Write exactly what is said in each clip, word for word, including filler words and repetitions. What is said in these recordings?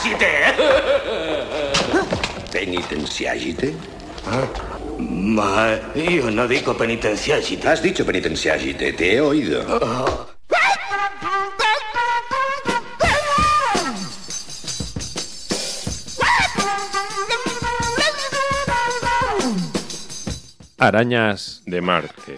Penitenciagite. ¿Penitenciagite? Ah, ma, io no dico penitenciagite. Has dicho penitenciagite, te he oído. Oh. Arañas de Marte.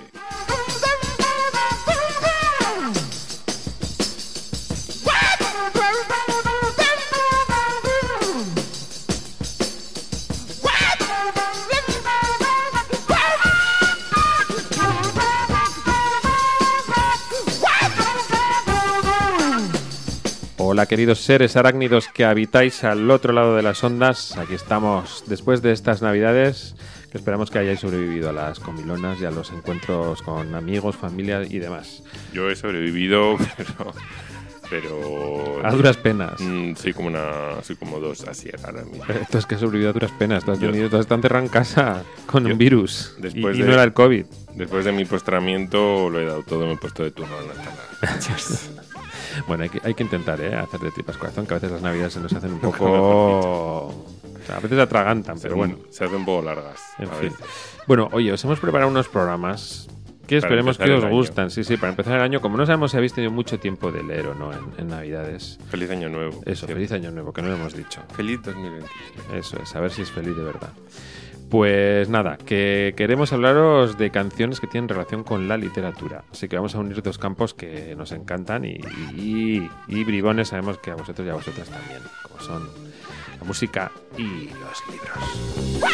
Hola queridos seres arácnidos que habitáis al otro lado de las ondas. Aquí estamos después de estas navidades, que esperamos que hayáis sobrevivido a las comilonas y a los encuentros con amigos, familia y demás. Yo he sobrevivido, pero... pero a duras penas. Mm, soy como una... soy como dos así ahora mismo. Esto es que has sobrevivido a duras penas. Tú has Yo, tenido, tú has estado enterrado en casa con yo, un virus después y, y de, no era el COVID. Después de mi postramiento lo he dado todo en el puesto de turno en la sala. Bueno, hay que, hay que intentar, ¿eh? Hacer de tripas corazón, que a veces las navidades se nos hacen un poco... O sea, a veces atragantan, se pero hacen, bueno. Se hacen un poco largas. En a fin. veces. Bueno, oye, os hemos preparado unos programas que para esperemos que os año. gustan. Sí, sí, para empezar el año. Como no sabemos si habéis tenido mucho tiempo de leer o no en, en Navidades. Feliz Año Nuevo. Eso, ¿cierto? feliz Año Nuevo, que no lo hemos dicho. Feliz dos mil veinte. Eso es, a ver si es feliz de verdad. Pues nada, que queremos hablaros de canciones que tienen relación con la literatura. Así que vamos a unir dos campos que nos encantan y, y, y bribones sabemos que a vosotros y a vosotras también, como son la música y los libros.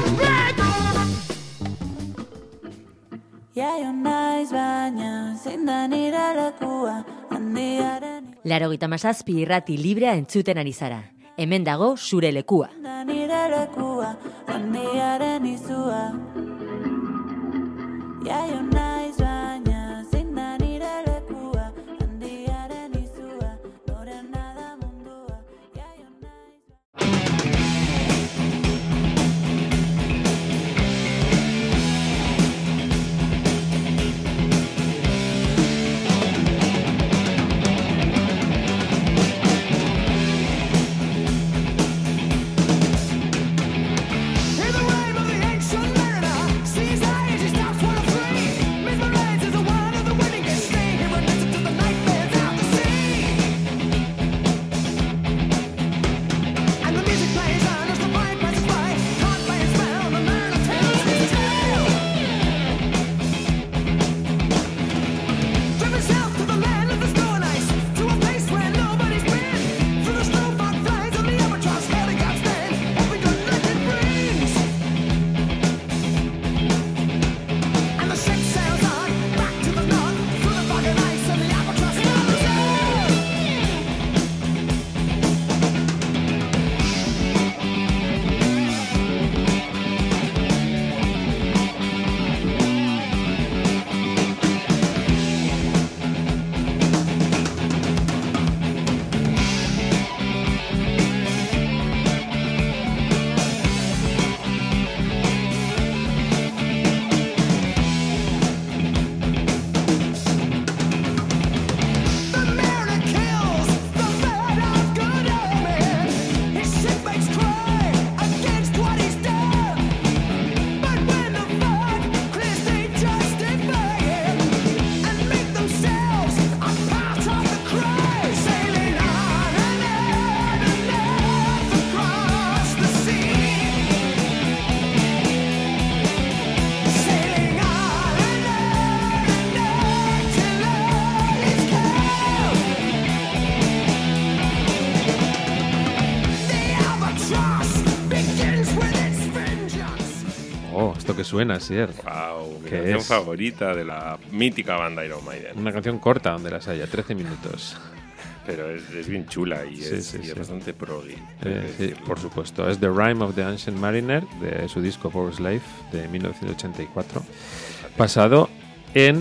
Laurogeita hamazazpi irrati librea entzuten ari zara. Hemen dago zure lekua. Handiaren izua. Jaio naiz baina zein da nire lekua. Handiaren izua. Norena da mundua. Jaio naiz. Que suena, Sier. Wow, mi ¿Qué canción es? favorita de la mítica banda Iron Maiden. Una canción corta donde las haya, trece minutos. Pero es, es bien chula y, Sí, es, sí, y sí. es bastante proggy. Eh, sí, por supuesto. Es The Rime of the Ancient Mariner, de su disco Power Slave, de mil novecientos ochenta y cuatro, basado en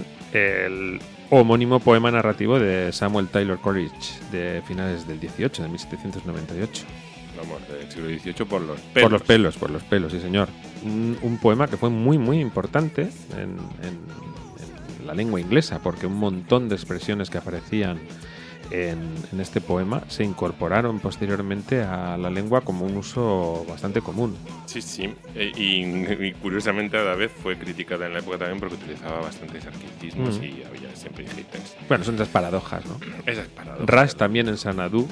el homónimo poema narrativo de Samuel Taylor Coleridge, de finales del dieciocho, de mil setecientos noventa y ocho. Vamos, del siglo dieciocho por los pelos. Por los pelos, por los pelos, sí señor. Un, un poema que fue muy, muy importante en, en, en la lengua inglesa, porque un montón de expresiones que aparecían en, en este poema se incorporaron posteriormente a la lengua como un uso bastante común. Sí, sí. E, y, y curiosamente a la vez fue criticada en la época también porque utilizaba bastantes arqueticismos mm. y había siempre haters. Bueno, son esas paradojas, ¿no? Esas paradojas. Rush también en Xanadu.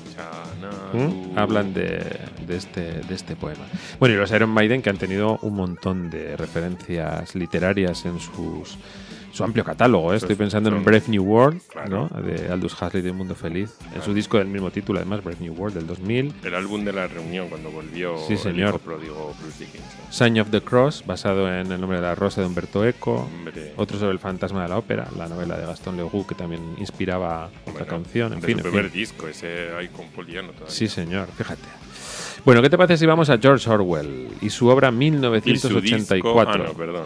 ¿Mm? Hablan de, de, este, de este poema. Bueno, y los Iron Maiden, que han tenido un montón de referencias literarias en sus su amplio catálogo, ¿eh? Estoy pensando en Brave New World, claro, ¿no? De Aldous Huxley de Mundo Feliz, claro, en su disco del mismo título, además, Brave New World del dos mil. El álbum de la reunión, cuando volvió sí, señor. el hijo pródigo Bruce Dickinson. Sign of the Cross, basado en El nombre de la rosa de Humberto Eco. Hombre. Otro sobre el fantasma de la ópera, la novela de Gastón Leroux, que también inspiraba otra canción. En de fin, su en primer fin. disco, ese Icon Poliano todavía. Sí, señor, fíjate. Bueno, ¿qué te parece si vamos a George Orwell y su obra mil novecientos ochenta y cuatro? Y su disco, ah, no, perdón.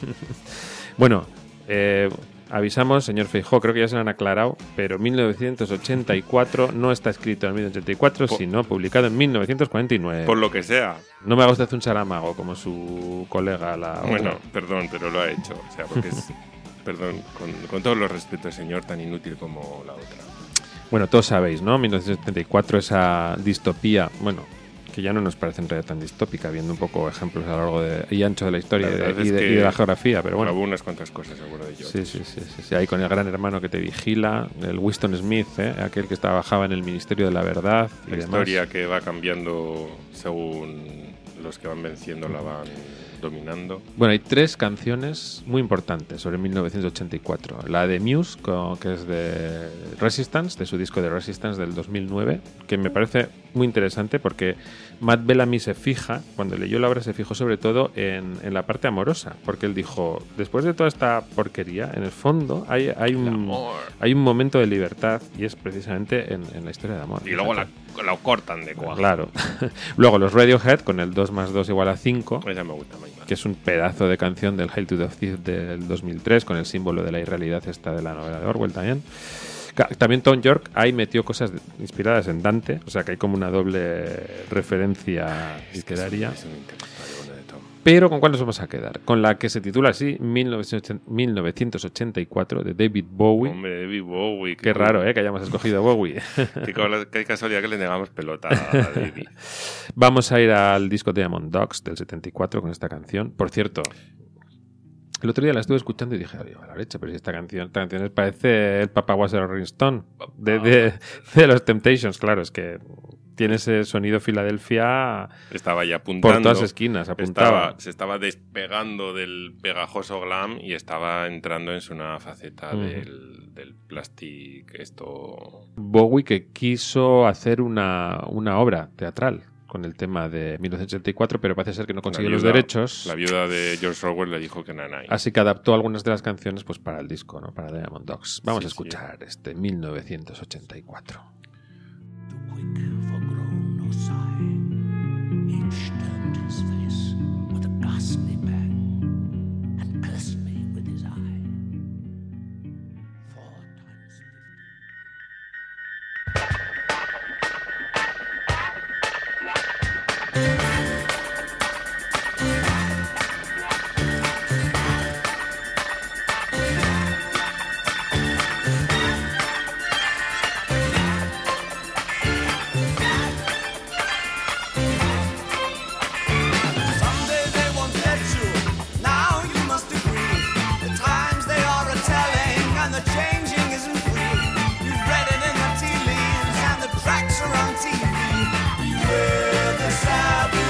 Bueno, eh, avisamos, señor Feijóo, creo que ya se lo han aclarado, pero mil novecientos ochenta y cuatro no está escrito en mil novecientos ochenta y cuatro, por, sino publicado en mil novecientos cuarenta y nueve. Por lo que sea. No me haga usted un charamago como su colega. La bueno, otra. Perdón, pero lo ha hecho. O sea, porque es, perdón, con, con todos los respetos, señor, tan inútil como la otra. Bueno, todos sabéis, ¿no? mil novecientos setenta y cuatro, esa distopía, bueno, que ya no nos parece en realidad tan distópica, viendo un poco ejemplos a lo largo de, y ancho de la historia la y, de, y, de, y de la geografía, pero bueno. Hubo unas cuantas cosas, seguro de ello. Sí, sí, sí, sí, sí. Ahí con el gran hermano que te vigila, el Winston Smith, ¿eh? Aquel que trabajaba en el Ministerio de la Verdad. Y la demás. Historia que va cambiando según los que van venciendo la van dominando. Bueno, hay tres canciones muy importantes sobre mil novecientos ochenta y cuatro. La de Muse, que es de Resistance, de su disco de Resistance del dos mil nueve, que me parece muy interesante porque Matt Bellamy se fija, cuando leyó la obra se fijó sobre todo en, en la parte amorosa, porque él dijo, después de toda esta porquería, en el fondo hay, hay, un, hay un momento de libertad y es precisamente en, en la historia de amor. Y luego la, la cortan de cuajo. Claro. Luego los Radiohead con el dos más dos igual a cinco. Esa me gusta más. Que es un pedazo de canción del Hail to the Thief del dos mil tres con el símbolo de la irrealidad esta de la novela de Orwell también. También Tom York ahí metió cosas inspiradas en Dante, o sea que hay como una doble referencia literaria. Es un, es un de Tom. Pero ¿con cuál nos vamos a quedar? Con la que se titula así, mil novecientos ochenta y cuatro, de David Bowie. Hombre, David Bowie. Qué, qué raro, ¿eh? Que hayamos escogido a Bowie. qué, qué casualidad que le negamos pelota a David. Vamos a ir al disco Diamond Dogs del setenta y cuatro con esta canción. Por cierto, el otro día la estuve escuchando y dije, oye, la leche, pero si esta canción, esta canción parece el Papa Was a Rolling Stone de, de, de los Temptations, claro, es que tiene ese sonido Filadelfia. Estaba ya apuntando. Por todas esquinas, apuntaba. Estaba, se estaba despegando del pegajoso glam y estaba entrando en su nueva faceta mm. del, del plastic, esto. Bowie que quiso hacer una, una obra teatral con el tema de mil novecientos ochenta y cuatro, pero parece ser que no consiguió los derechos. La viuda de George Orwell le dijo que nanay. Así que adaptó algunas de las canciones pues para el disco, ¿no? Para Diamond Dogs. Vamos sí, a escuchar sí. este mil novecientos ochenta y cuatro. Beware the savage.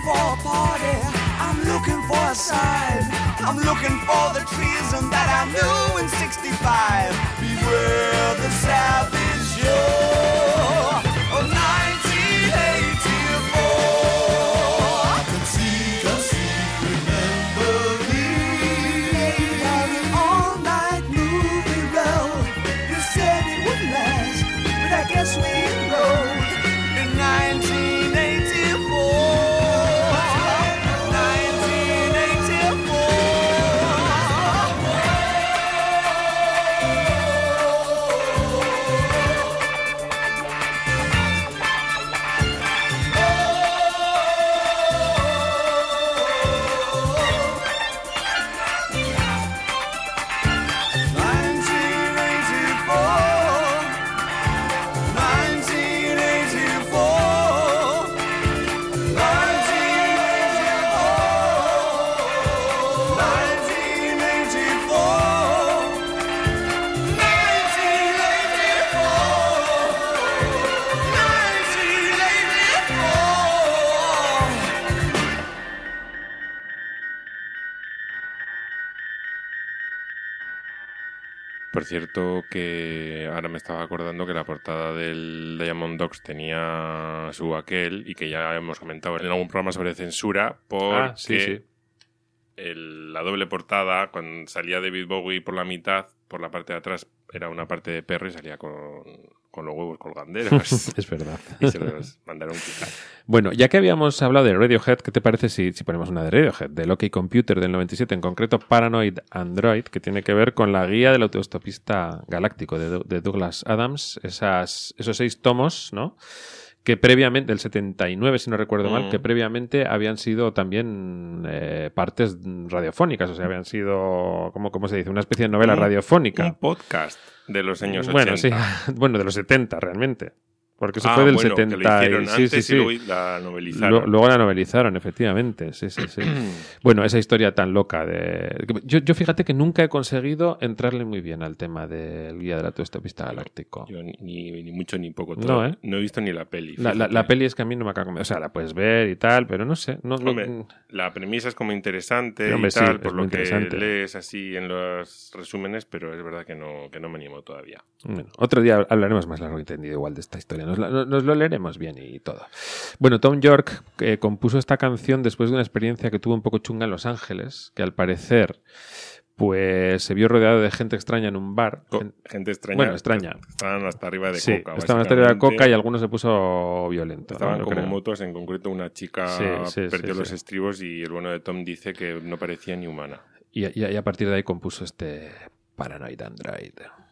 for a party. I'm looking for a sign. I'm looking for the treason that I knew in sixty-five. Beware the savage show of nineteen eighty-four. I can see, can see, remember me. Down an all-night movie road. You said it would last, but I guess we enrolled in nineteen eighty-four. Por cierto, que ahora me estaba acordando que la portada del Diamond Dogs tenía su aquel y que ya hemos comentado en algún programa sobre censura porque Ah, sí, sí. el- la doble portada, cuando salía David Bowie por la mitad, por la parte de atrás era una parte de perro y salía con, con los huevos colganderos. Es verdad. Y se los mandaron quitar. Bueno, ya que habíamos hablado de Radiohead, ¿qué te parece si, si ponemos una de Radiohead? Del OK Computer del noventa y siete, en concreto Paranoid Android, que tiene que ver con la guía del autoestopista galáctico de, de Douglas Adams, esas, esos seis tomos, ¿no? Que previamente, del setenta y nueve, si no recuerdo mal, Mm. que previamente habían sido también eh, partes radiofónicas, o sea, habían sido, ¿cómo, cómo se dice? Una especie de novela Un- radiofónica. Un podcast de los años Bueno, ochenta. sí, bueno, de los setenta realmente. Porque eso Ah, fue del bueno, que lo setenta. hicieron y- sí, antes sí, y sí. luego la novelizaron. Lu- Luego la novelizaron, efectivamente. Sí, sí, sí. Bueno, esa historia tan loca de. Yo, yo fíjate que nunca he conseguido entrarle muy bien al tema del guía del autoestopista galáctico. Yo ni, ni- ni mucho ni poco. No, Todo. ¿eh? No he visto ni la peli. La, la, fíjate. la peli es que a mí no me acaba de convencer. O sea, la puedes ver y tal, pero no sé. No, no- Hombre, la premisa es como interesante Hombre, y sí, tal, es por muy lo que interesante. lees así en los resúmenes, pero es verdad que no, que no me animo todavía. Bueno, otro día hablaremos más largo y tendido igual de esta historia. Nos, la- nos lo leeremos bien y todo. Bueno, Tom York eh, compuso esta canción después de una experiencia que tuvo un poco chunga en Los Ángeles, que al parecer pues se vio rodeado de gente extraña en un bar. Co- Gen- Gente extraña. Bueno, extraña. Estaban hasta arriba de Sí, coca. estaban hasta arriba de básicamente. coca y algunos se puso violento. ¿no? Estaban Yo como creo. motos, en concreto una chica Sí, sí, perdió sí, los sí. estribos y el bueno de Tom dice que no parecía ni humana. Y, y- y a partir de ahí compuso este Paranoid Android.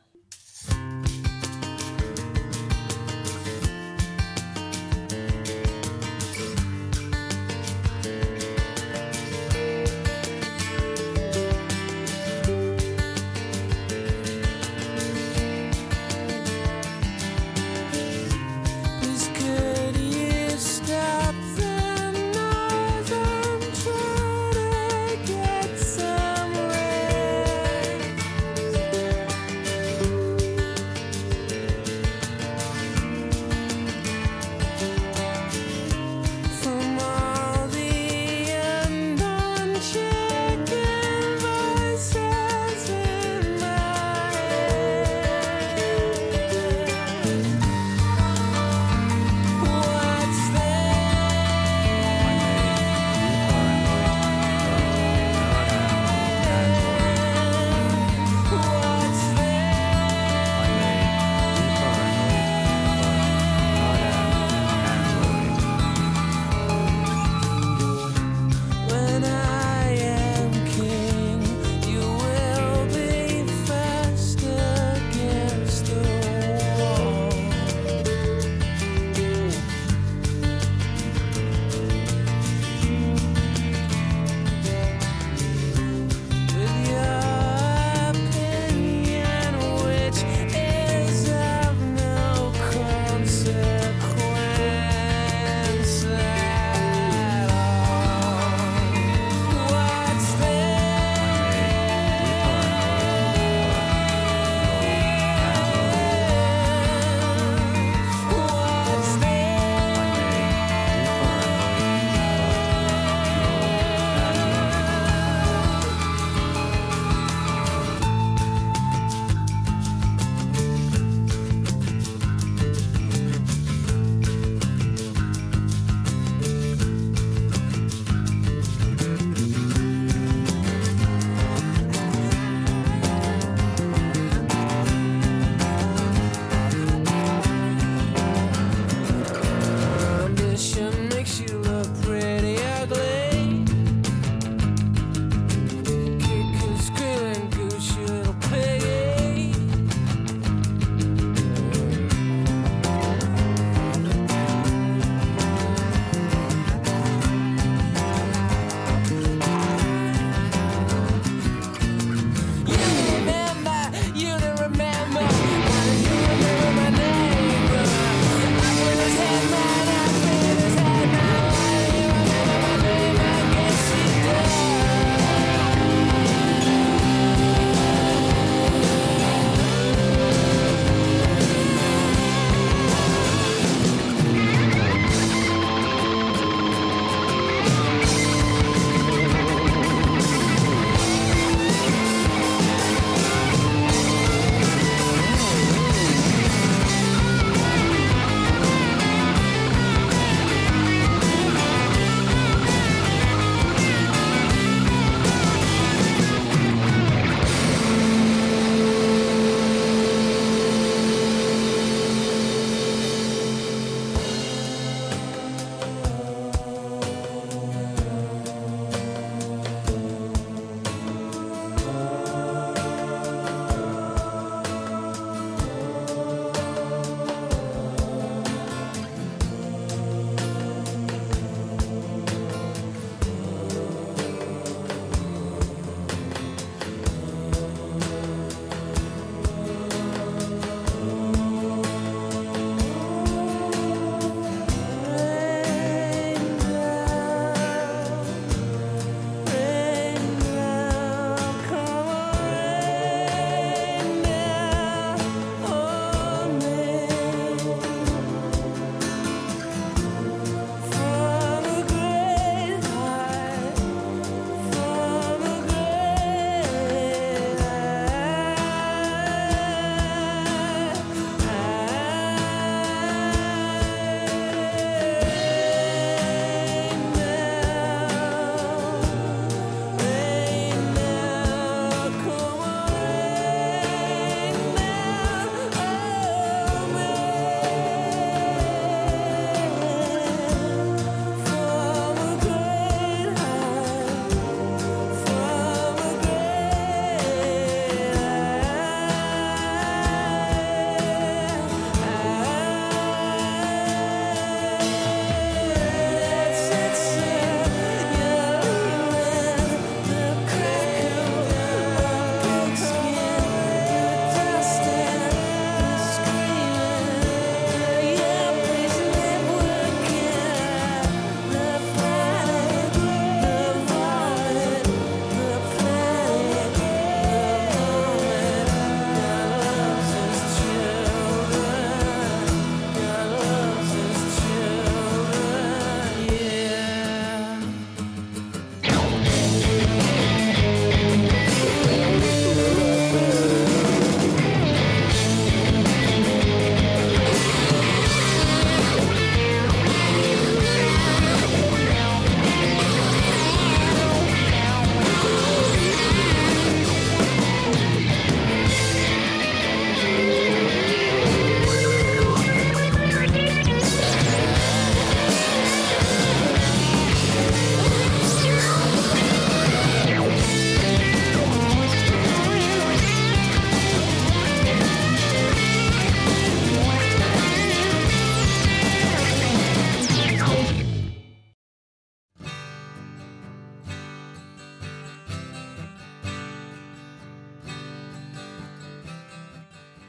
Please could you stop the noise? I'm trying to get some rest.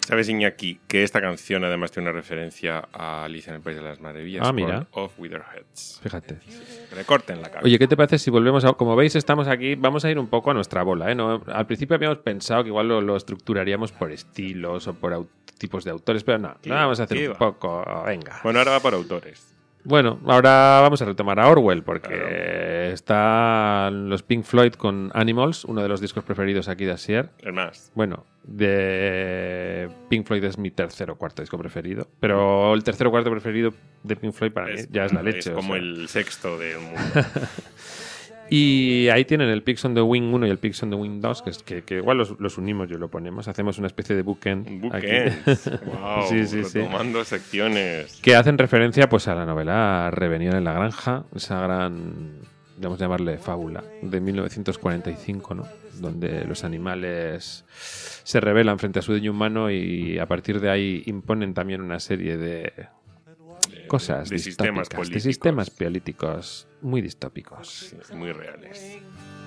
¿Sabes, Iñaki, que esta canción además tiene una referencia a Alicia en el País de las Maravillas? Ah, mira. Of Witherheads. Fíjate. Que le corten la cabeza. Oye, ¿qué te parece si volvemos a... Como veis, estamos aquí, vamos a ir un poco a nuestra bola, ¿eh? No, al principio habíamos pensado que igual lo, lo estructuraríamos por estilos o por au- tipos de autores, pero no, ¿Qué lo va? vamos a hacer ¿Qué un va? poco... Venga. Bueno, ahora va por autores. Bueno, ahora vamos a retomar a Orwell, porque Claro. están los Pink Floyd con Animals, uno de los discos preferidos aquí de Asier. Es más, Bueno, de Pink Floyd es mi tercer o cuarto disco preferido, pero el tercer o cuarto preferido de Pink Floyd para mí ya es la leche. Es o como sea. el sexto del mundo. Y ahí tienen el Pigs on the Wing uno y el Pigs on the Wing dos, que, es, que, que igual los, los unimos y lo ponemos. Hacemos una especie de bookend. Bookends. aquí. Wow, Sí, sí, sí. retomando secciones. Que hacen referencia pues a la novela Rebelión en la Granja, esa gran, vamos a llamarle fábula, de mil novecientos cuarenta y cinco, ¿no? Donde los animales se rebelan frente a su dueño humano y a partir de ahí imponen también una serie de cosas de distópicas, sistemas de políticos. sistemas políticos muy distópicos. Sí, muy reales.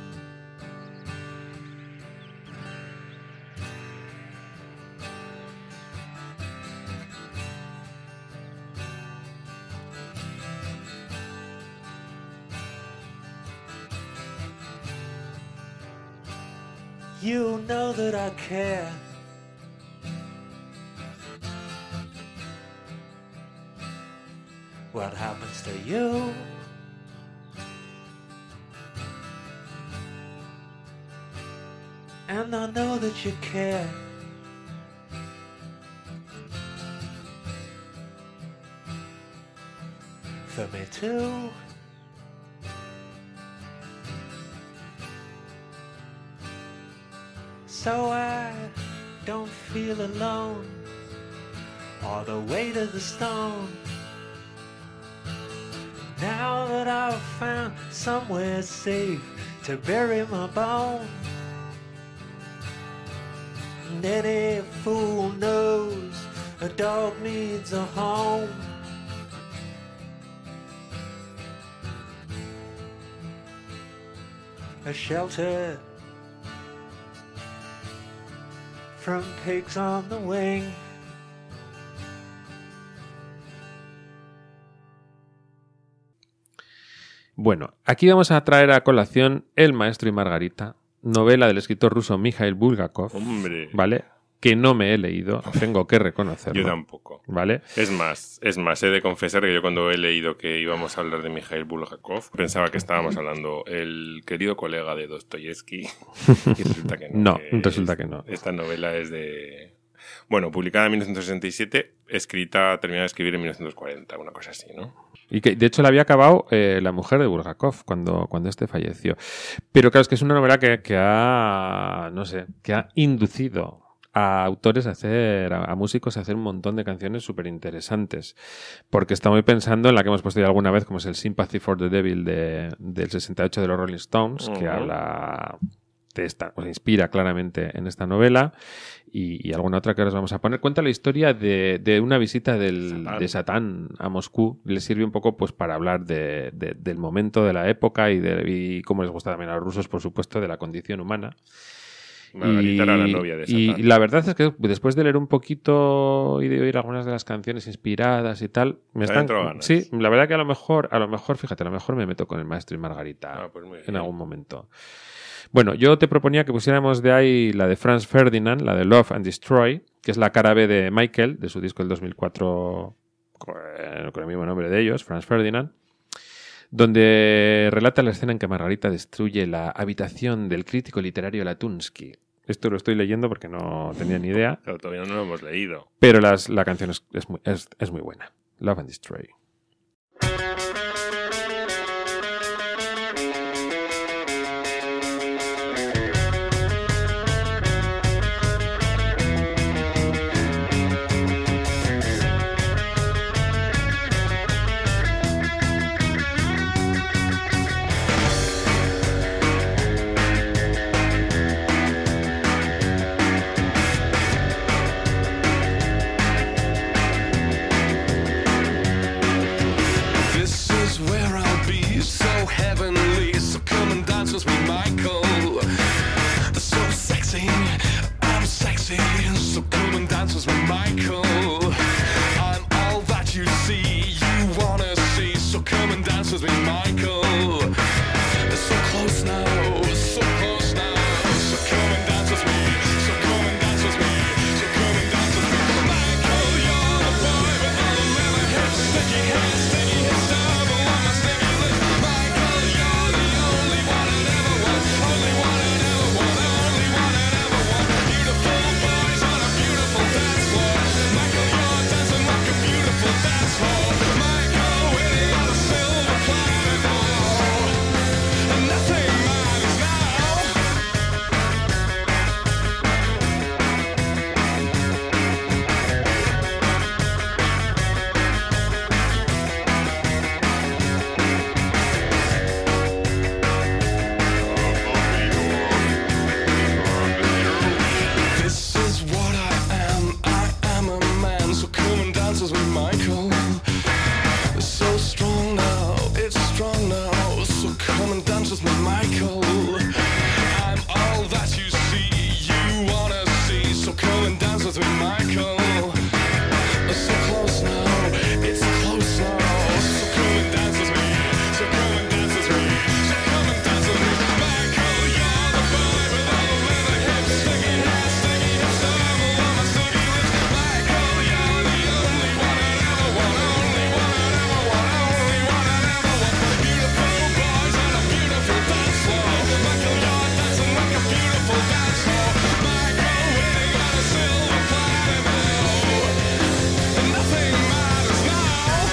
You know that I care. What happens to you? And I know that you care. For me too. So I don't feel alone, or the weight of the stone. Now that I've found somewhere safe to bury my bone. And any fool knows a dog needs a home. A shelter from pigs on the wing. Bueno, aquí vamos a traer a colación El maestro y Margarita, novela del escritor ruso Mikhail Bulgakov, Hombre, ¿vale? Que no me he leído, tengo que reconocerlo. yo tampoco. ¿Vale? Es más, es más, he de confesar que yo cuando he leído que íbamos a hablar de Mikhail Bulgakov, pensaba que estábamos hablando el querido colega de Dostoyevsky, y resulta que no. No, que resulta es- que no. Esta novela es de... Bueno, publicada en mil novecientos sesenta y siete, escrita, terminada de escribir en mil novecientos cuarenta, una cosa así, ¿no? Y que de hecho la había acabado eh, la mujer de Bulgakov cuando, cuando este falleció. Pero claro, es que es una novela que, que ha, no sé, que ha inducido a autores a hacer, a, a músicos a hacer un montón de canciones súper interesantes. Porque está muy pensando en la que hemos puesto ya alguna vez, como es el Sympathy for the Devil de, del sesenta y ocho de los Rolling Stones, que Ujú. habla de esta, o se inspira claramente en esta novela. Y, y alguna otra que ahora os vamos a poner. Cuenta la historia de, de una visita del, Satán. de Satán a Moscú. Le sirve un poco pues para hablar de, de- del momento de la época y, de, y cómo les gusta también a los rusos, por supuesto, de la condición humana. Margarita era la novia de y Satán. la verdad es que después de leer un poquito y de oír algunas de las canciones inspiradas y tal, me Te están... entró ganas. Sí, la verdad que a lo mejor, a lo mejor, fíjate, a lo mejor me meto con el maestro y Margarita Ah, pues muy bien. en algún momento. Bueno, yo te proponía que pusiéramos de ahí la de Franz Ferdinand, la de Love and Destroy, que es la cara B de Michael, de su disco del dos mil cuatro, con con el mismo nombre de ellos, Franz Ferdinand, donde relata la escena en que Margarita destruye la habitación del crítico literario Latunsky. Esto lo estoy leyendo porque no tenía ni idea, Pero todavía no lo hemos leído. pero las, la canción es, es muy, es, es muy buena. Love and Destroy. with me, Michael. I'm all that you see, you wanna see. So come and dance with me, Michael. So close now, it's close now. So come and dance with me. So come and dance with me. So come and dance with me, Michael. You're the boy with all the leather hips, sticky hair, sticky hips, the level of my sticky lips. Michael, you're the only one I ever want, only one I ever want, only one I ever want. Beautiful boys on a beautiful dance floor. Michael, you're dancing like a beautiful dance floor. Michael, winning on a silver platter now. Nothing matters now.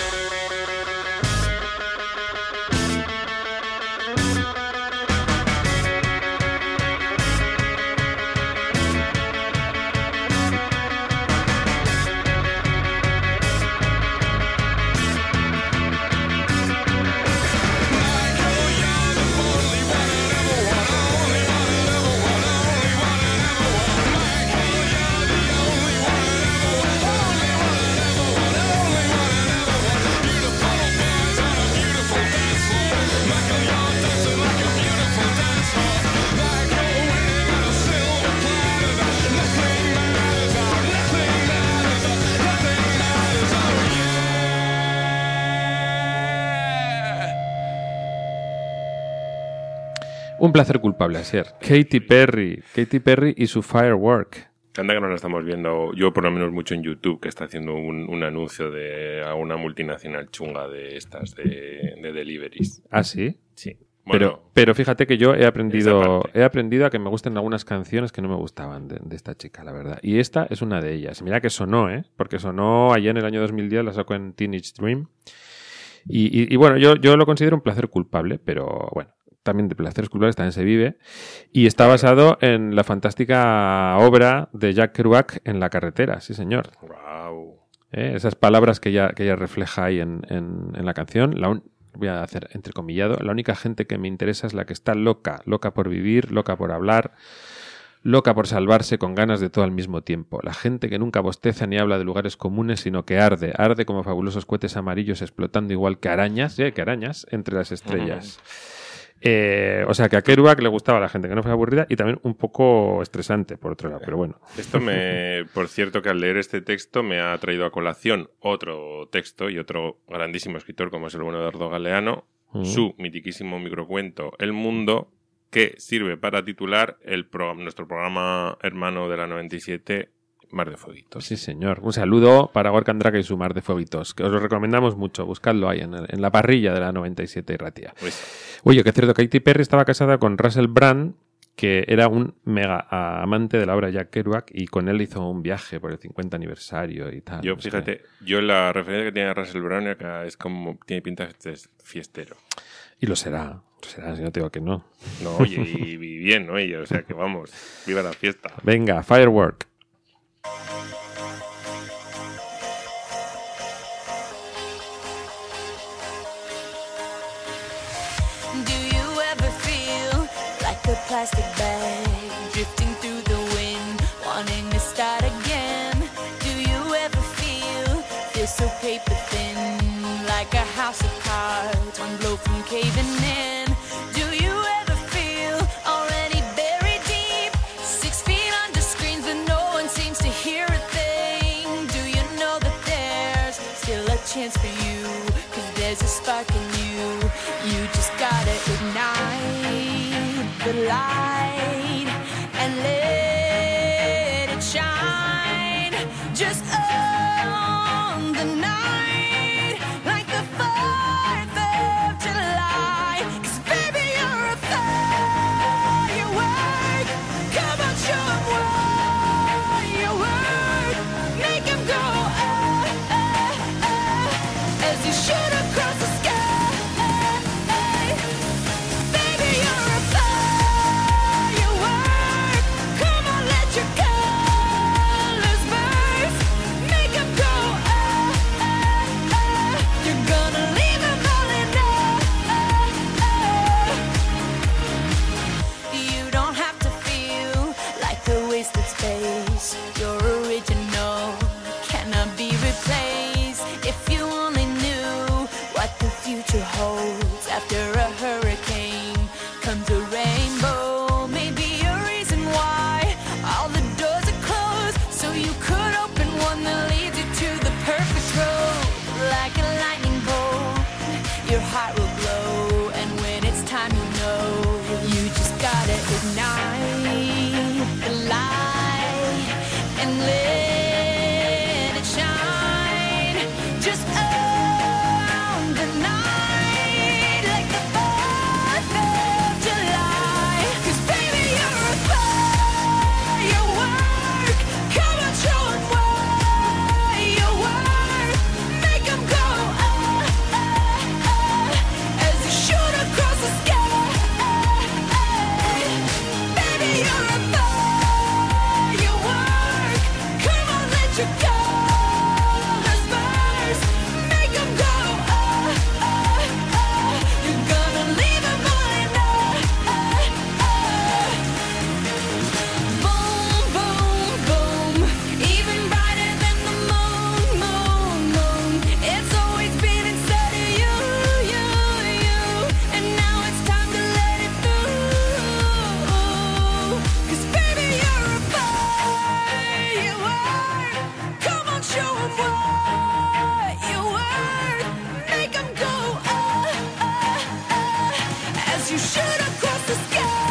Un placer culpable, Asier. Katy Perry. Katy Perry y su Firework. Anda que no la estamos viendo, yo por lo menos mucho en YouTube, que está haciendo un, un anuncio de a una multinacional chunga de estas, de, de deliveries. ¿Ah, sí? Sí. Pero, Bueno, pero fíjate que yo he esa aprendido, parte. he aprendido a que me gusten algunas canciones que no me gustaban de, de esta chica, la verdad. Y esta es una de ellas. Mira que sonó, ¿eh? Porque sonó allá en el año dos mil diez, la sacó en Teenage Dream. Y, y, y bueno, yo, yo lo considero un placer culpable, pero bueno, también de placeres culpables también se vive. Y está basado en la fantástica obra de Jack Kerouac, En la carretera, sí señor. wow. ¿Eh? Esas palabras que ella, que ella refleja ahí en, en, en la canción, la un- voy a hacer entrecomillado, la única gente que me interesa es la que está loca, loca por vivir, loca por hablar, loca por salvarse con ganas de todo al mismo tiempo. La gente que nunca bosteza ni habla de lugares comunes, sino que arde, arde como fabulosos cohetes amarillos explotando igual que arañas, ¿eh? que arañas entre las estrellas. Eh, o sea que a Kerouac le gustaba a la gente que no fue aburrida y también un poco estresante, por otro lado, pero bueno. Esto me, por cierto, que al leer este texto me ha traído a colación otro texto y otro grandísimo escritor como es el buen Eduardo Galeano, Mm. su mitiquísimo microcuento El Mundo, que sirve para titular el pro- nuestro programa hermano de la noventa y siete, Mar de Fueguitos. Sí, señor. Un saludo para Gorka Andraka y su Mar de Fueguitos, que os lo recomendamos mucho. Buscadlo ahí en, el- en la parrilla de la noventa y siete Ratia. Pues, Oye, que es cierto, Katy Perry estaba casada con Russell Brand, que era un mega amante de la obra Jack Kerouac, y con él hizo un viaje por el cincuenta aniversario y tal. yo, no sé. fíjate, yo la referencia que tiene a Russell Brown acá es como, tiene pinta de fiestero. Y lo será. Lo será, si no te digo que no. No, oye, y, y bien, ¿no? Y, o sea que vamos, viva la fiesta. Venga, Firework. Do you ever feel like a plastic bag drifting through the wind, wanting to start again? Do you ever feel, feel so paper thin, like a house of cards, one blow from caving in? Do you ever feel already buried deep, six feet under screens but no one seems to hear a thing? Do you know that there's still a chance for you, 'cause there's a spark in you? You just gotta ignite the light and let it shine. Just on the night, like the fourth of July. 'Cause baby, you're a firework. Come on, show 'em what you work. Make 'em go, ah, ah, ah, as you shoot across the sky. Baby, you're a firework. you shoot across the sky.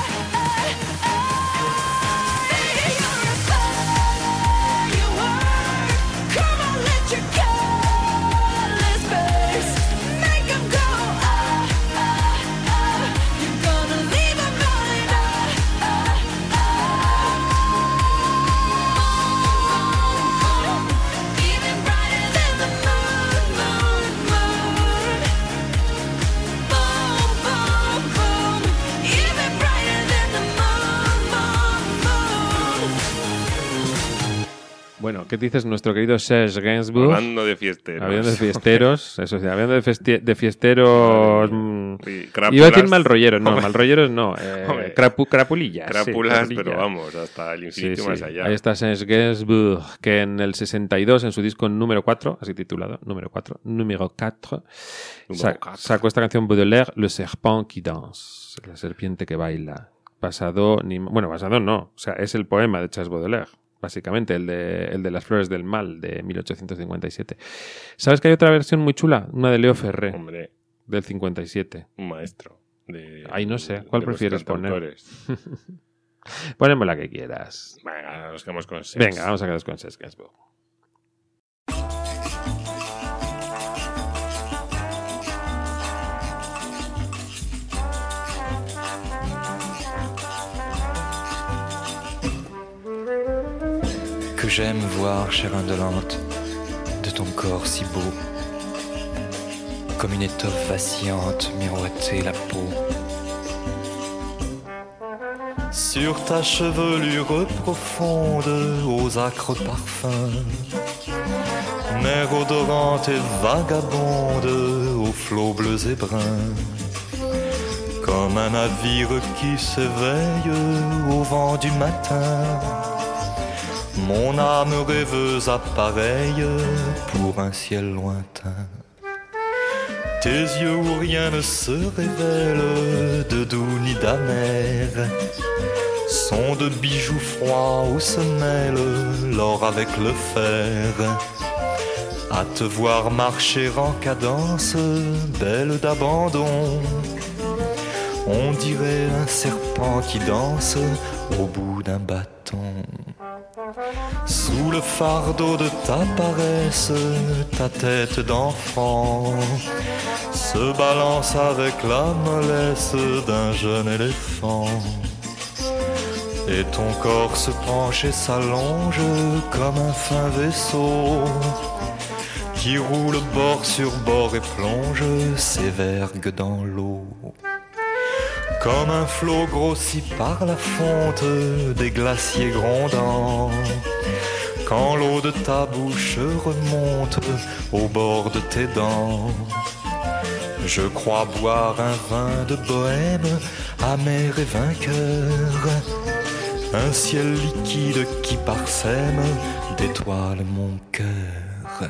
Baby, you're a firework. Come on, let your colors burst. Make 'em go ah ah ah. You're gonna leave 'em going ah ah ah. Even brighter than the moon, moon, moon. Boom, boom, boom. Even brighter than the moon, moon, moon. Bueno, ¿qué dices nuestro querido Serge Gainsbourg? Hablando de fiesteros. Hablando de fiesteros, eso sí, hablando de, festi- de fiesteros... mm, Sí, iba a decir crápulas. mal rolleros, no, mal rolleros no, eh, Hombre. crapu- crapulillas. sí, Crápulas, crapulillas. pero vamos, hasta el Sí, infinito y sí. más allá. Ahí está Serge Gainsbourg, que en el sesenta y dos, en su disco número cuatro, así titulado, número cuatro, número cuatro, Número sa- cuatro. sacó esta canción Baudelaire, Le Serpent qui danse, la serpiente que baila. Basado, ni, bueno, basado no, o sea, es el poema de Charles Baudelaire. Básicamente, el de, el de Las Flores del Mal, de mil ochocientos cincuenta y siete. ¿Sabes que hay otra versión muy chula? Una de Leo Ferré, Hombre, del cincuenta y siete. un maestro. De, Ay, no sé, ¿cuál de los prefieres poner? cantautores. Ponemos la que quieras. Venga, nos quedamos con seis. Venga, vamos a quedarnos con Serge Gainsbourg. Que j'aime voir, chère indolente, de ton corps si beau, comme une étoffe vacillante miroiter la peau. Sur ta chevelure profonde, aux acres parfums, mer odorante et vagabonde, aux flots bleus et bruns, comme un navire qui s'éveille au vent du matin. Mon âme rêveuse appareille pour un ciel lointain. Tes yeux où rien ne se révèle de doux ni d'amer sont de bijoux froids où se mêle l'or avec le fer. À te voir marcher en cadence, belle d'abandon, on dirait un serpent qui danse au bout d'un bâton. Sous le fardeau de ta paresse, ta tête d'enfant se balance avec la mollesse d'un jeune éléphant. Et ton corps se penche et s'allonge comme un fin vaisseau qui roule bord sur bord et plonge ses vergues dans l'eau. Comme un flot grossi par la fonte des glaciers grondants, quand l'eau de ta bouche remonte au bord de tes dents. Je crois boire un vin de bohème, amer et vainqueur, un ciel liquide qui parsème d'étoiles mon cœur.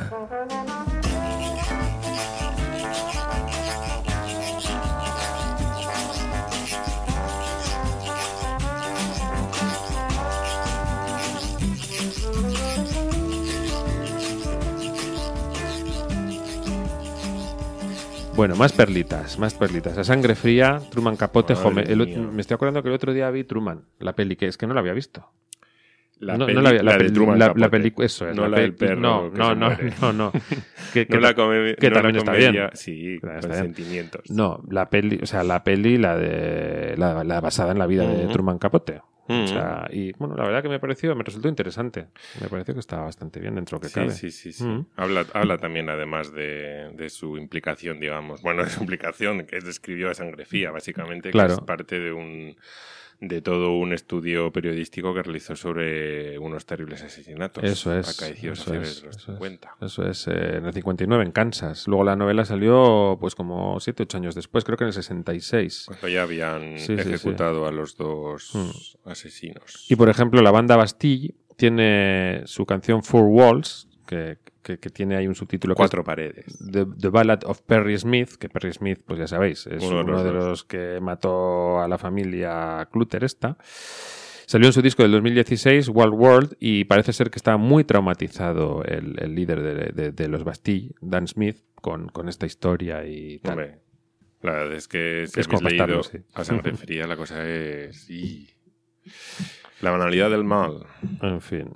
Bueno, más perlitas, más perlitas. A sangre fría, Truman Capote, Madre Homer. El ot- mía. me estoy acordando que el otro día vi Truman, la peli, que es que no la había visto. La no, peli, no la, había- la la del peli- Truman la- Capote. la película, eso es. No la la pe- del perro No, que no, se no, muere. no, no. Que, que- No la come, que no también la está comedia, bien. Sí, Claro, con está bien. sentimientos. No, la peli, o sea, la peli, la de la, la basada en la vida de Ujú. Truman Capote. O Ujú. sea, y bueno, la verdad que me pareció, me resultó interesante. Me pareció que estaba bastante bien dentro de lo que Sí, cabe. sí, sí, sí. Mm. Habla, habla también, además, de, de su implicación, digamos. Bueno, de su implicación, que describió a sangre fría, básicamente, Claro. que es parte de un de todo un estudio periodístico que realizó sobre unos terribles asesinatos Eso es. acaecidos Eso a es, finales de los eso es. cincuenta. Eso es, eh, en el cincuenta y nueve en Kansas. Luego la novela salió pues como siete ocho años después, creo que en el sesenta y seis. Cuando ya habían Sí, sí, sí. ejecutado a los dos Mm. asesinos. Y por ejemplo, la banda Bastille tiene su canción Four Walls, que, que, que tiene ahí un subtítulo que Cuatro paredes. es The, The Ballad of Perry Smith, que Perry Smith, pues ya sabéis, es Uno uno, de los de dos. los que mató a la familia Clutter esta. Salió en su disco del dos mil dieciséis, Wild World, y parece ser que está muy traumatizado el, el líder de, de- de los Bastille, Dan Smith, con, con esta historia y tal. Hombre, La verdad es que si Es habéis leído compastarlo, sí. a sangre fría, la cosa es... sí. La banalidad del mal. En fin.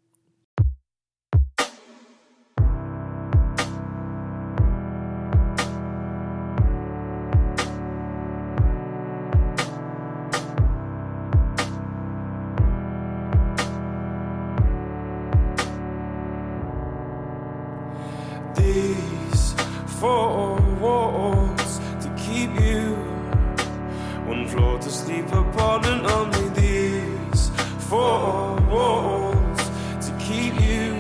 These four walls to keep you, one floor to sleep upon, and only these four walls to keep you.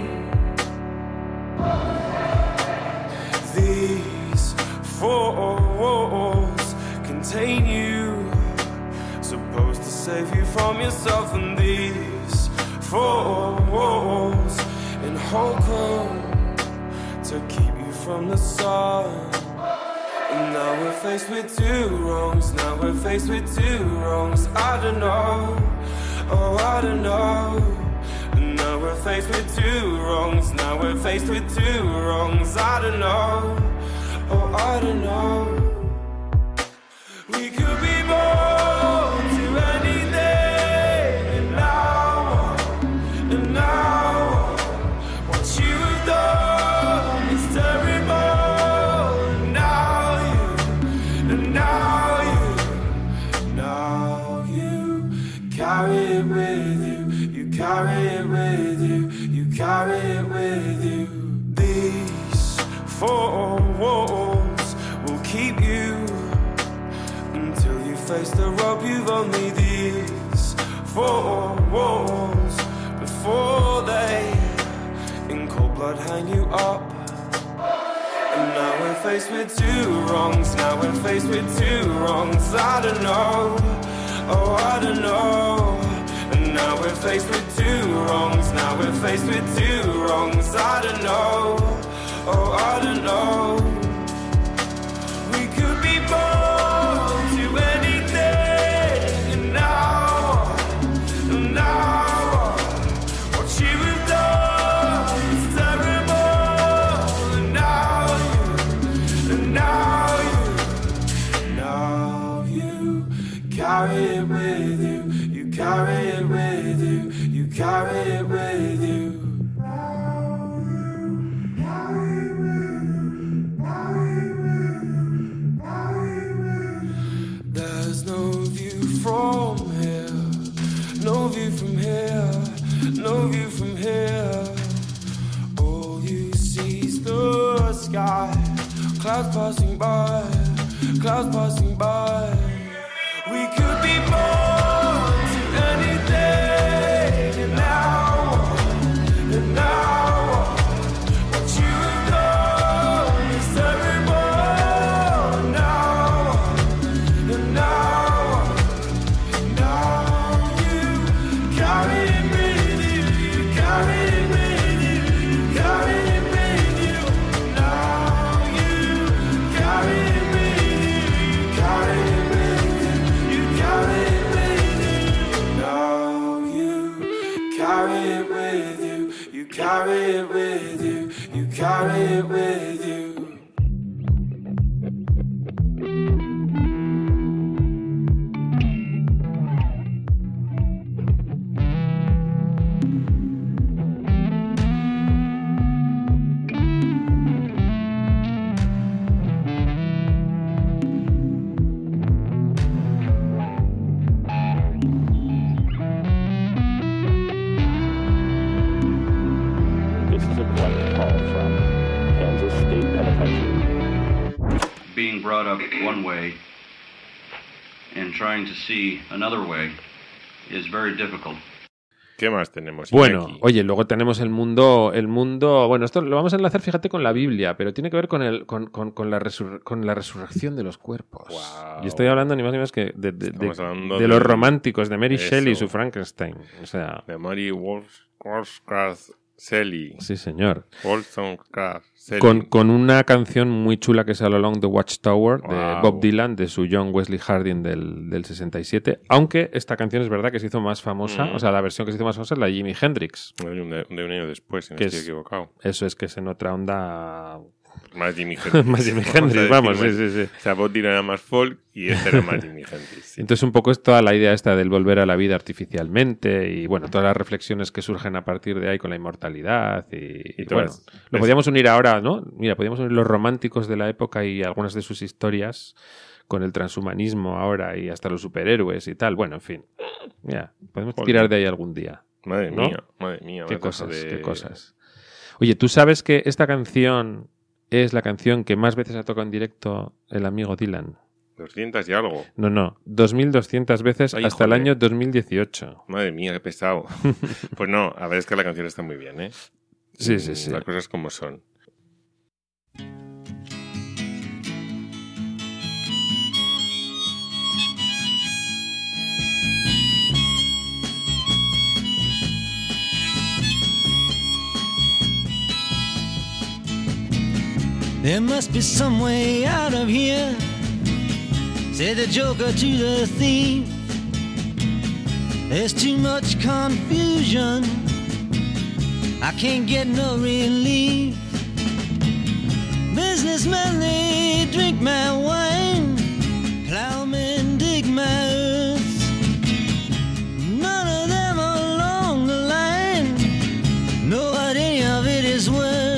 These four walls contain you, supposed to save you from yourself, and these four walls in Holcomb to keep you from the sun. And now we're faced with two wrongs. Now we're faced with two wrongs. I don't know, oh I don't know. And now we're faced with two wrongs. Now we're faced with two wrongs. I don't know, oh I don't know. We could be born to anything, and now, and now, what you have done is terrible. And now you, and now you, now you carry it with you. You carry it with you. You carry it with you. These four walls will keep you until you face the rope. You've only these four walls before they in cold blood hang you up. And now we're faced with two wrongs. Now we're faced with two wrongs. I don't know, oh I don't know. And now we're faced with two wrongs. Now we're faced with two wrongs. I don't know, oh I don't know. We could be born to anything, and now, and now, what you have done is terrible. And now you, and now you, now you carry it with you. You carry it with you. You carry it with you. There's no view from here, no view from here, no view from here. All you see is the sky, clouds passing by, clouds passing by. We could be born to anything, and now, and now, what you have done is terrible. Now, and now, now you carry it with you. You carry it with you. You carry it with you. Now you carry it with you. You carry it with you. You carry it with you. Now you carry it with you. You carry it with you. You carry it with you. This is a quiet call from Kansas State Penitentiary. Being brought up one way and trying to see another way is very difficult. ¿Qué más tenemos? Bueno, Iñaki? oye, luego tenemos el mundo, el mundo. Bueno, esto lo vamos a enlazar, fíjate, con la Biblia, pero tiene que ver con el, con, con, con la, resur- con la resurrección de los cuerpos. Wow. Y estoy hablando ni más ni menos que de, de, de, Estamos hablando de de- los románticos, de Mary Eso. Shelley y su Frankenstein. O sea, De Mary Wollstonecraft Shelley. sí, señor. Wollstonecraft Shelley. Con, con una canción muy chula que es All Along the Watchtower de Wow. Bob Dylan, de su John Wesley Harding del, del sesenta y siete. Aunque esta canción es verdad que se hizo más famosa, Mm. o sea, la versión que se hizo más famosa es la de Jimi Hendrix. De un, de un año después, si no Que estoy es- equivocado. Eso es que es en otra onda Más Jimi Hendrix. Más Jimi Hendrix, vamos, sí, sí, sí. O sea, Bob Dylan era más folk y este era más Jimi Hendrix. Sí. Entonces un poco es toda la idea esta del volver a la vida artificialmente y bueno, todas las reflexiones que surgen a partir de ahí con la inmortalidad y, y bueno, todas, lo es... podíamos unir ahora, ¿no? Mira, podíamos unir los románticos de la época y algunas de sus historias con el transhumanismo ahora y hasta los superhéroes y tal. Bueno, en fin, mira, podemos Joder. tirar de ahí algún día. Madre ¿no? mía, madre mía. Qué madre cosas, de... qué cosas. Oye, ¿tú sabes que esta canción es la canción que más veces ha tocado en directo el amigo Dylan? doscientas y algo. No, no, dos mil doscientas veces Ay, hasta joder. el año dos mil dieciocho. Madre mía, qué pesado. Pues no, a ver, es que la canción está muy bien, ¿eh? Sí, sí, sí. Las cosas como son. There must be some way out of here, said the joker to the thief. There's too much confusion, I can't get no relief. Businessmen, they drink my wine, plowmen dig my earth. None of them along the line know what any of it is worth.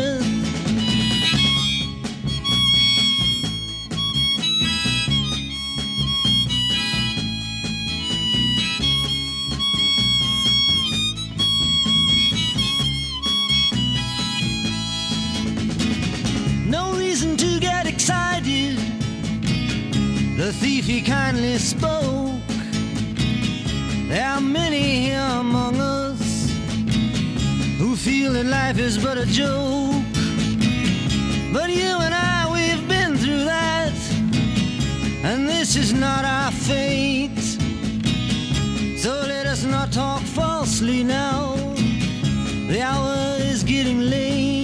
No reason to get excited, the thief he kindly spoke. There are many here among us who feel that life is but a joke. But you and I, we've been through that, and this is not our fate. So let us not talk falsely now, the hour is getting late.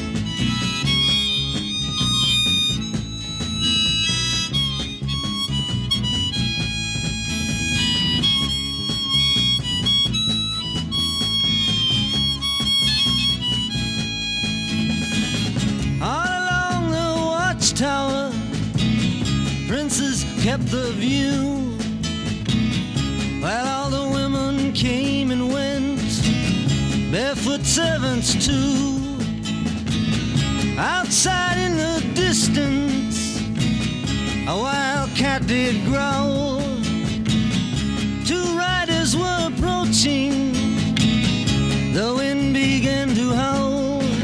Tower, princes kept the view, while all the women came and went, barefoot servants too. Outside in the distance, a wild cat did growl. Two riders were approaching, the wind began to howl.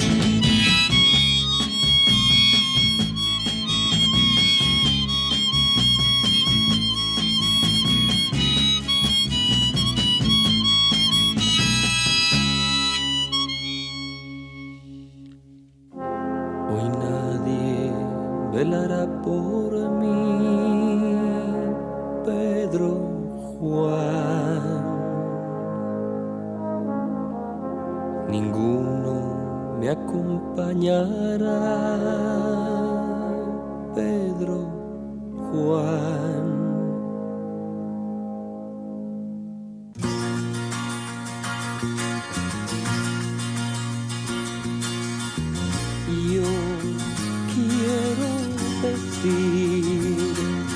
Velará por mí, Pedro Juan. Ninguno me acompañará, Pedro Juan. Yo quiero decir,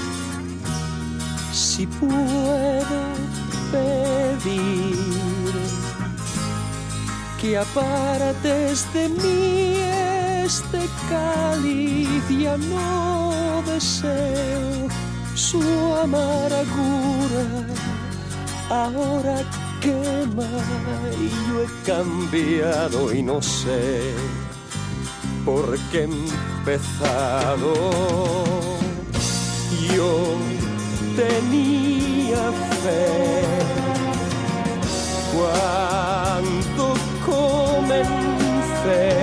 si puedo pedir, que apartes de mí este cáliz, ya no deseo su amargura, ahora quema y yo he cambiado y no sé por qué he empezado. Yo tenía fe cuando comencé,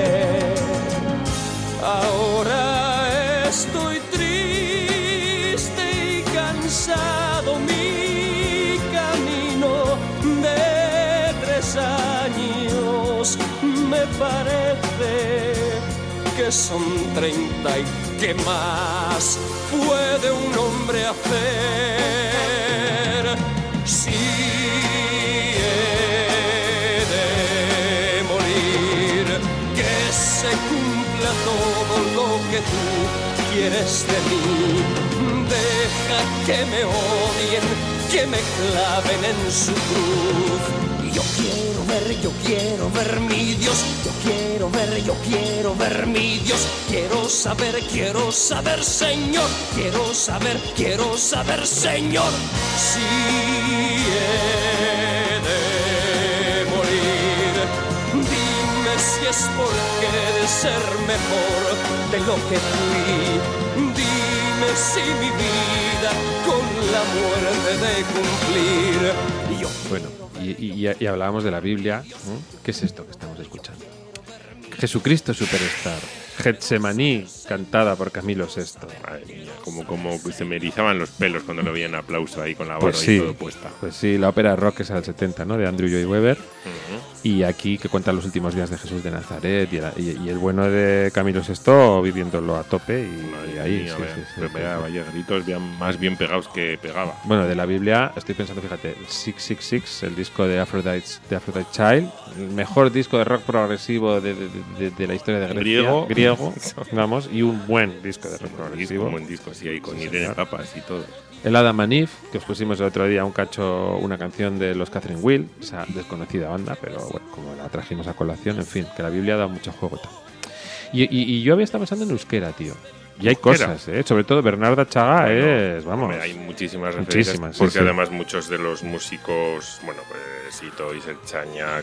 ahora estoy triste y cansado. Mi camino de tres años me parece que son treinta y qué más puede un hombre hacer si he de morir, que se cumpla todo lo quieres de mí? Deja que me odien, que me claven en su cruz. Yo quiero ver, yo quiero ver mi Dios. Yo quiero ver, yo quiero ver mi Dios. Quiero saber, quiero saber, Señor. Quiero saber, quiero saber, Señor. Si he de morir, dime si es porque he de ser mejor de lo que fui. Dime si mi vida con la muerte de cumplir. Yo Bueno, y, y, y hablábamos de la Biblia, ¿no? ¿Qué es esto que estamos escuchando? Jesucristo Superstar, Getsemaní, cantada por Camilo sexto. Madre mía, como, como se me erizaban los pelos cuando lo vi en aplauso ahí con la barba Pues sí, y todo puesta. pues sí, la ópera rock es al setenta, ¿no? De Andrew Lloyd Webber. Uh-huh. Y aquí que cuenta los últimos días de Jesús de Nazaret y, el, y, y el bueno de Camilo sexto viviéndolo a tope y, y ahí Mía, sí, vaya, sí, sí, pero sí, vaya, sí. vaya gritos bien- más bien pegados que pegaba. Bueno, de la Biblia estoy pensando, fíjate, seiscientos sesenta y seis, el disco de Aphrodite, de Aphrodite Child, el mejor disco de rock progresivo de, de, de, de la historia de Grecia, Griego. griego vamos, y un buen disco de rock Un disco, progresivo. un buen disco, sí, ahí con Sí, Irene señor. Papas y todo. El Adam and Eve, que os pusimos el otro día un cacho, una canción de los Catherine Will, esa desconocida banda, pero bueno, como la trajimos a colación, en fin, que la Biblia da mucho juego. Tal. Y, y, y yo había estado pensando en euskera, tío. Y hay Euskera. cosas, ¿eh? Sobre todo Bernarda Chaga Bueno, es, vamos. Hombre, hay muchísimas referencias, Muchísimas, sí, porque sí. además muchos de los músicos, bueno, pues Ito, Isel Chañac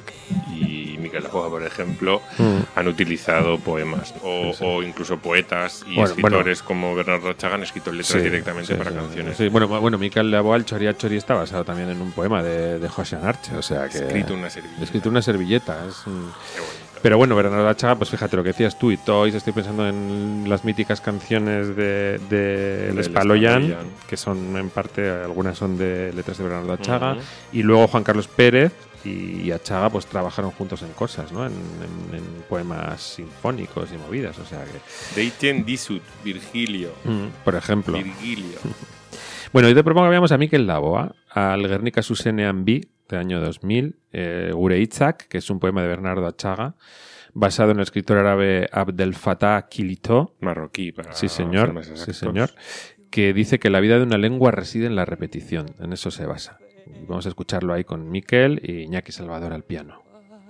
y Miquel Lajoa, por ejemplo, Mm. han utilizado poemas o, Sí, sí. o incluso poetas y Bueno, escritores como Bernardo Chaga han escrito letras Sí, directamente sí, para sí, canciones. sí. Bueno, bueno, Miquel Laboa, el Choria Chori, está basado también en un poema de, de José Anarche, o sea que... Escrito una servilleta. Escrito una servilleta, es un- Qué bonito. Pero bueno, Bernardo Chaga, pues fíjate lo que decías tú y Toys, estoy pensando en las míticas canciones de, de El Del Espaloyan, Espaloyan. que son en parte, algunas son de letras de Bernardo Chaga, Ujú. y luego Juan Carlos Pérez y, y Achaga pues trabajaron juntos en cosas, ¿no? En, en- en poemas sinfónicos y movidas, o sea que... Deiten Disut, Virgilio. Mm, por ejemplo. Virgilio. Bueno, hoy te propongo que veamos a Mikel Laboa, al Guernica Zuzenean bi, del año dos mil, eh, Gure Hitzak, que es un poema de Bernardo Achaga, basado en el escritor árabe Abdel Fattah Kilito. Marroquí, para Sí, señor, ser más sí, exactos. señor, que dice que la vida de una lengua reside en la repetición, en eso se basa. Vamos a escucharlo ahí con Mikel y Iñaki Salvador al piano.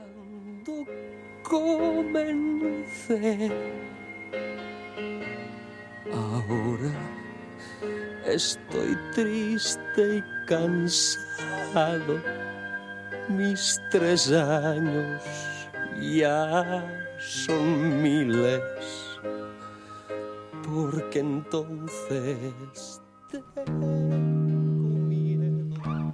Comencé. Ahora estoy triste y cansado. Mis tres años ya son miles. Porque entonces tengo miedo.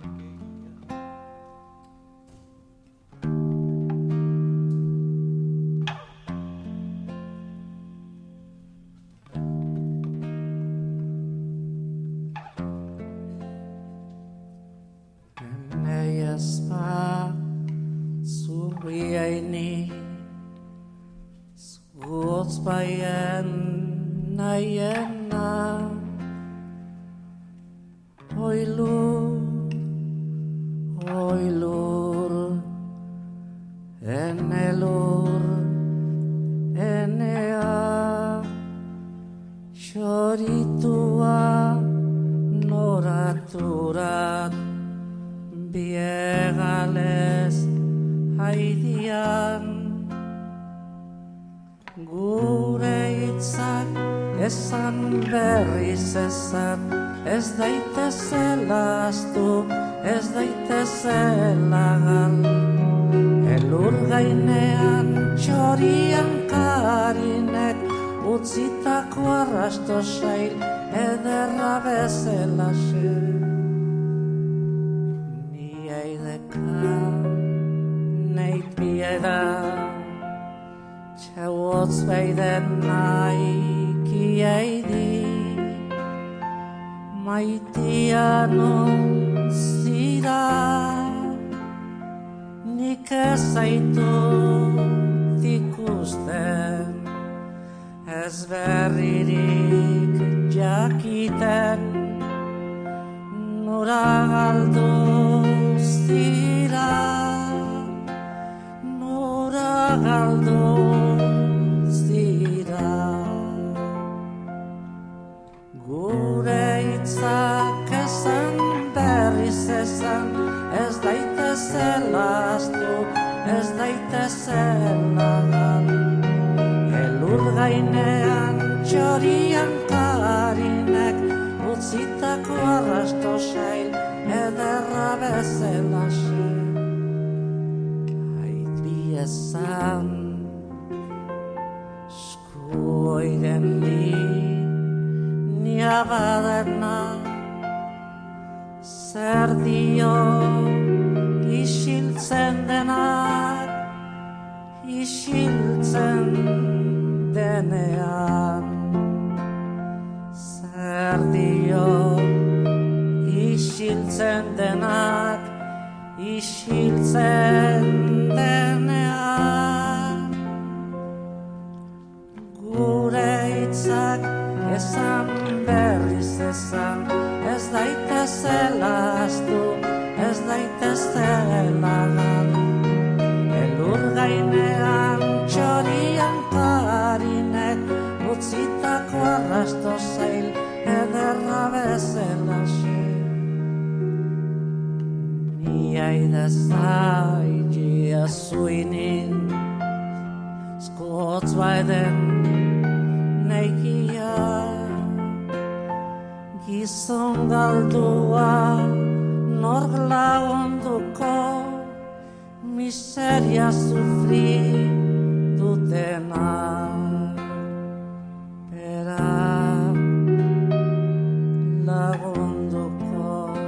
Neyasma Suriaini Suotspayen Nayena Oilur Oilur Enelur Enea Choritua Noraturat Biegales haidian Gure hitzak esan berriz esan Ez daitezela astu, ez daitezela gal Elur gainean txorian karinek Utzitako arrasto sail ederra bezela xe Neid piedad Txeotz beiden naiki eidi Maitian onzira Nik ez zaitut ikusten Ez berririk jakiten Nora galduz dira Nora galduz dira bezala elur gainean txorian karinek utzitako arrasto sail ederra bezalaxe ait biezan skuoiden li niabadena zer dio isiltzen denak isiltzen denean zer dio isiltzen denak isiltzen denean gure hitzak esan berriz esan ez daitezela ahaztu ez daitezela galdu elur gainean txorian karinek utzitako arrasto zail ederra bezalaxe niaida zaigia zuinin skotz baiden neikia gizon galdua nor lagunduko miseria sufri dutena pera lagunduko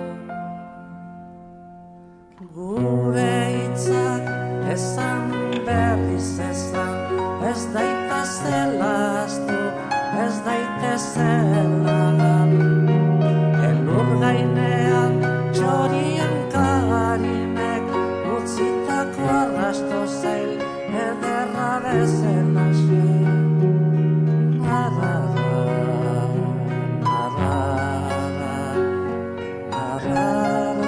gure hitzak esan berriz esan ez daitezela ahaztu ez daitezela galdu elur gainean txorian karinek utzitako arrasto zail ederra bezalaxe narara narara narara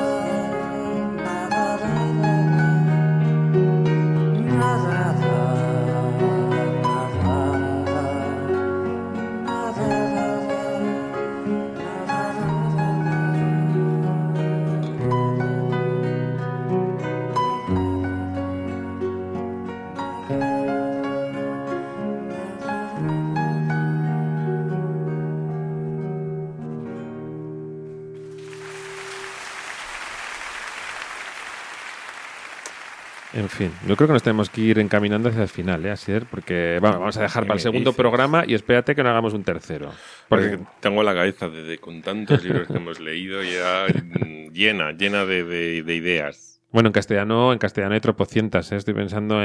En fin, yo creo que nos tenemos que ir encaminando hacia el final, ¿eh, Asier? Porque bueno, vamos a dejar para el segundo dices? programa y espérate que no hagamos un tercero. Porque tengo la cabeza de, de, con tantos libros que hemos leído ya llena, llena de, de, de ideas. Bueno, en castellano, en castellano hay tropocientas, ¿eh? Estoy pensando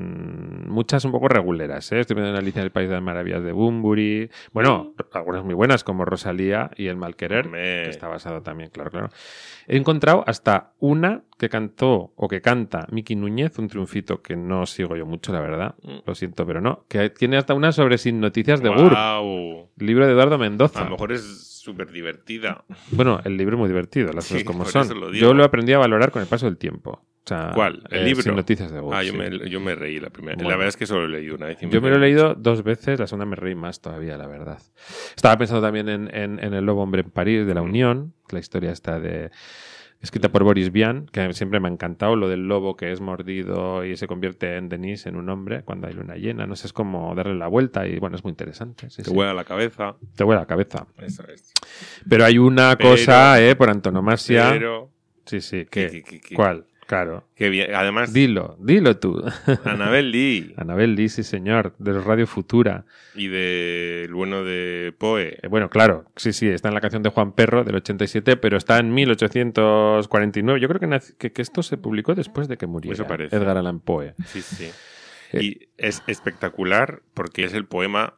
en muchas un poco reguleras, ¿eh? Estoy pensando en Alicia en el País de las Maravillas de Bunbury. Bueno, algunas muy buenas como Rosalía y El Malquerer, que está basado también, claro, claro. He encontrado hasta una que cantó o que canta Miki Núñez, un triunfito que no sigo yo mucho, la verdad. Lo siento, pero no. Que tiene hasta una sobre Sin Noticias de Gur. Wow. Libro de Eduardo Mendoza. A lo mejor es súper divertida. Bueno, el libro es muy divertido, las cosas Sí, como por son. eso lo digo. Yo lo aprendí a valorar con el paso del tiempo. O sea, ¿Cuál? ¿El eh, libro? Sin Noticias de Gur. Ah, sí. yo, me, yo me reí la primera. Bueno. La verdad es que solo lo he leído una vez. Y Yo me lo he reí leído dos veces, la segunda me reí más todavía, la verdad. Estaba pensando también en, en, en El Lobo Hombre en París, de La Unión, la historia está de... escrita por Boris Vian, que siempre me ha encantado, lo del lobo que es mordido y se convierte en Denis, en un hombre, cuando hay luna llena. No sé, es como darle la vuelta y, bueno, es muy interesante. Sí, Te sí. huele la cabeza. Te huele la cabeza. Eso es. Pero hay una Pero- cosa, eh, por antonomasia. Pero... Sí, sí. ¿Qué? ¿Qué, qué, qué? ¿Cuál? Claro. Qué bien. Además... Dilo, dilo tú. Anabel Lee. Anabel Lee, sí, señor, de Radio Futura. Y de el bueno de Poe. Eh, bueno, claro, sí, sí, está en la canción de Juan Perro del ochenta y siete, pero está en mil ochocientos cuarenta y nueve. Yo creo que, nac- que, que esto se publicó después de que muriera Eso parece. Edgar Allan Poe. Sí, sí. Eh. Y es espectacular porque es el poema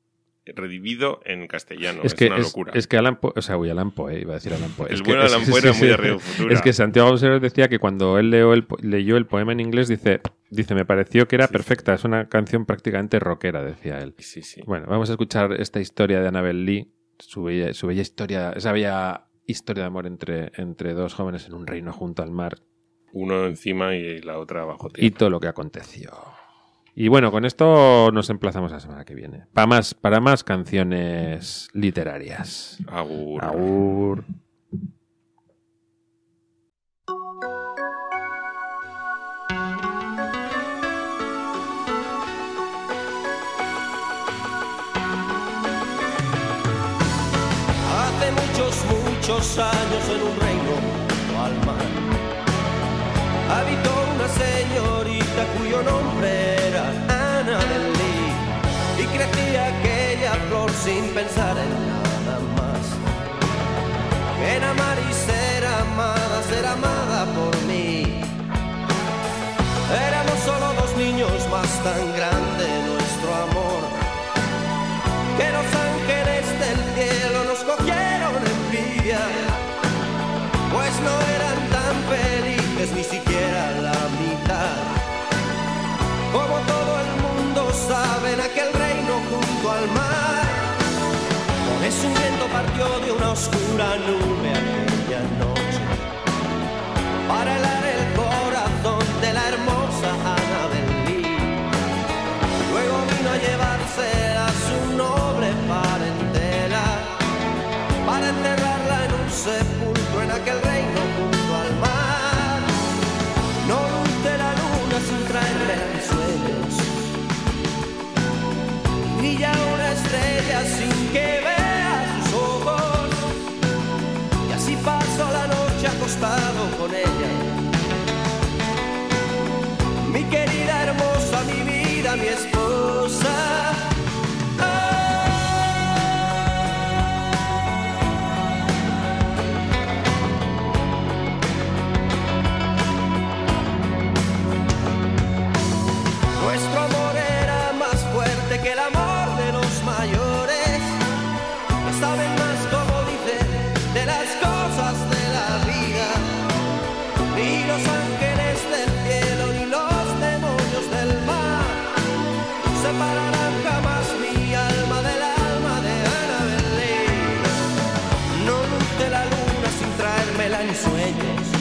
redivido en castellano. Es, Es que, una es, locura. es que Alan Poe, o sea, uy, Alan Poe, iba a decir Alan Poe. El Es bueno que, Alan es- Poe sí, era sí, muy sí. de Radio Futura. Es que Santiago Auseros decía que cuando él leyó el, po- leyó el poema en inglés, dice, dice, me pareció que era Sí, perfecta, es una canción prácticamente rockera, decía él. Sí, sí. Bueno, vamos a escuchar esta historia de Annabel Lee, su bella, su bella historia, esa bella historia de amor entre, entre dos jóvenes en un reino junto al mar Uno encima y la otra abajo. y todo lo que aconteció. Y bueno, con esto nos emplazamos la semana que viene. Para más, para más canciones literarias. Agur. Agur. muchos años en un reino junto al mar. Habitó una señorita cuyo nombre era Ana del Lee, y crecía aquella flor sin pensar en nada más que en amar y ser amada, ser amada por mí. Éramos solo dos niños más, tan grande nuestro amor que los ángeles del cielo nos cogieron envidia, pues no eran tan felices ni siquiera la mitad. Como todo el mundo sabe, en aquel reino junto al mar, por eso un viento partió de una oscura nube aquella noche para helar el corazón de la hermosa Ana del Lee. Luego vino a llevársela su noble parentela para enterrarla en un sepulcro en aquel reino junto al mar. No luce la luna sin traerme mis sueños, brilla una estrella sin que vea sus ojos, y así paso la noche acostado con ella. Mi querida, hermosa, mi vida, mi esposa. Nuestro amor era más fuerte que el amor de los mayores, que saben más, como dicen, de las cosas de la vida. Ni los ángeles del cielo ni los demonios del mar separarán jamás mi alma del alma de Annabel Lee. No luce la luna sin traérmela en sueños,